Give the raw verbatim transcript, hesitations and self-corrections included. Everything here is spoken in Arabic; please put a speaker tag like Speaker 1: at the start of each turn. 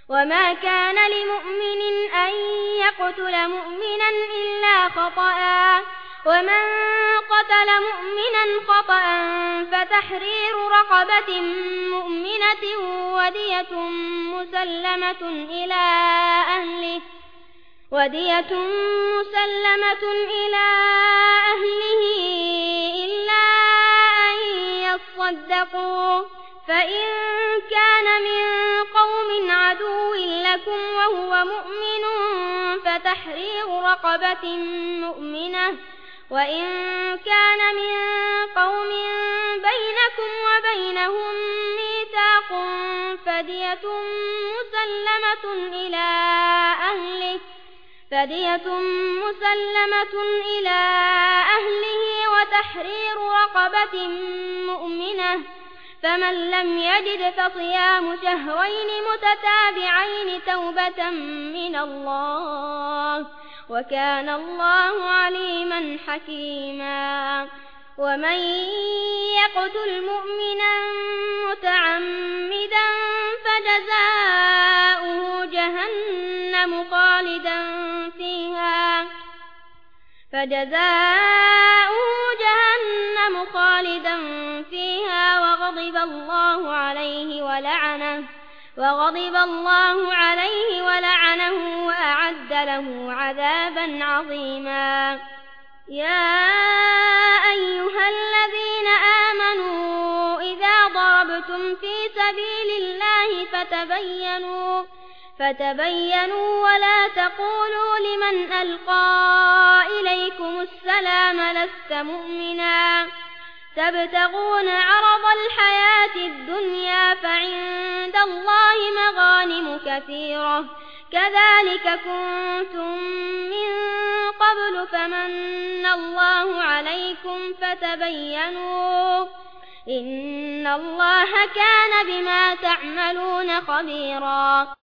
Speaker 1: وما كان لمؤمن أن يقتل مؤمنا إلا خطأ ومن قتل مؤمنا خطأ فتحرير رقبة مؤمنة ودية مسلمة إلى أهله ودية مسلمة إلى أهله إلا أن يصدقوا فإن كان من قوم عدو لكم وهو مؤمن فتحرير رقبة مؤمنة وإن كان من قوم بينكم وبينهم ميثاق فدية مسلمة إلى أهله فدية مسلمة إلى أهله وتحرير رقبة مؤمنة فمن لم يجد فصيام شهرين متتابعين توبة من الله وكان الله عليما حكيما ومن يقتل مؤمنا متعمدا فجزاؤه جهنم خالدا فيها فجزاؤه جهنم خالدا فيها وغضب الله عليه ولعنه وغضب الله عليه ولعنه وأعد له عذابا عظيما يا أيها الذين آمنوا إذا ضربتم في سبيل الله فتبينوا فتبينوا ولا تقولوا لمن ألقى إليكم السلام لست مؤمنا تبتغون عرض الحياة الدنيا فعند الله مغانم كثيرة كذلك كنتم من قبل فمن الله عليكم فتبينوا إن الله كان بما تعملون خبيرا.